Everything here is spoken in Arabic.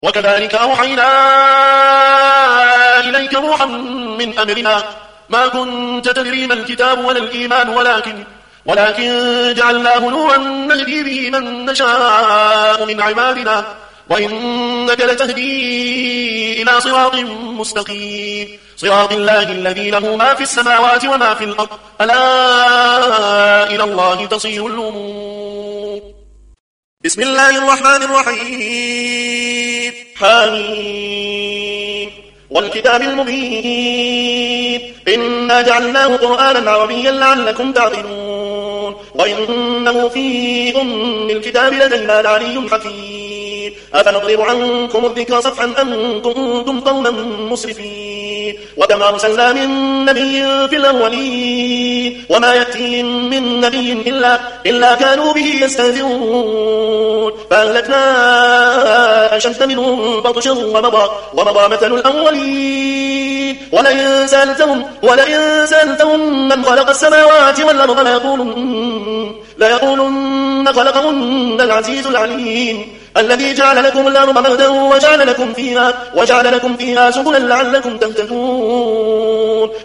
وكذلك أوحينا إليك روحا من أمرنا ما كنت تدري ما الكتاب ولا الإيمان ولكن جعلناه نورا نهدي به من نشاء من عبادنا وإنك لتهدي إلى صراط مستقيم صراط الله الذي له ما في السماوات وما في الأرض ألا إلى الله تصير الأمور. بسم الله الرحمن الرحيم حميم والكتاب المبين إنا جعلناه قرآنا عربيا لعلكم تعقلون وإنه في الكتاب لدينا لعلي حكيم أفنضرب عنكم الذكر صفحا أن كنتم قوما مسرفين وكما أرسلنا من نبي في الأولين وما يأتيهم من نبي إلا كانوا به يستهزئون فأهلكنا أشد منهم بطشا ومضى مثل الأولين ولئن سألتهم من خلق السماوات والأرض ليقولن خلقهن العزيز العليم الذي جعل لكم الأرض مهدا وجعل لكم فيها سبلا لعلكم تهتدون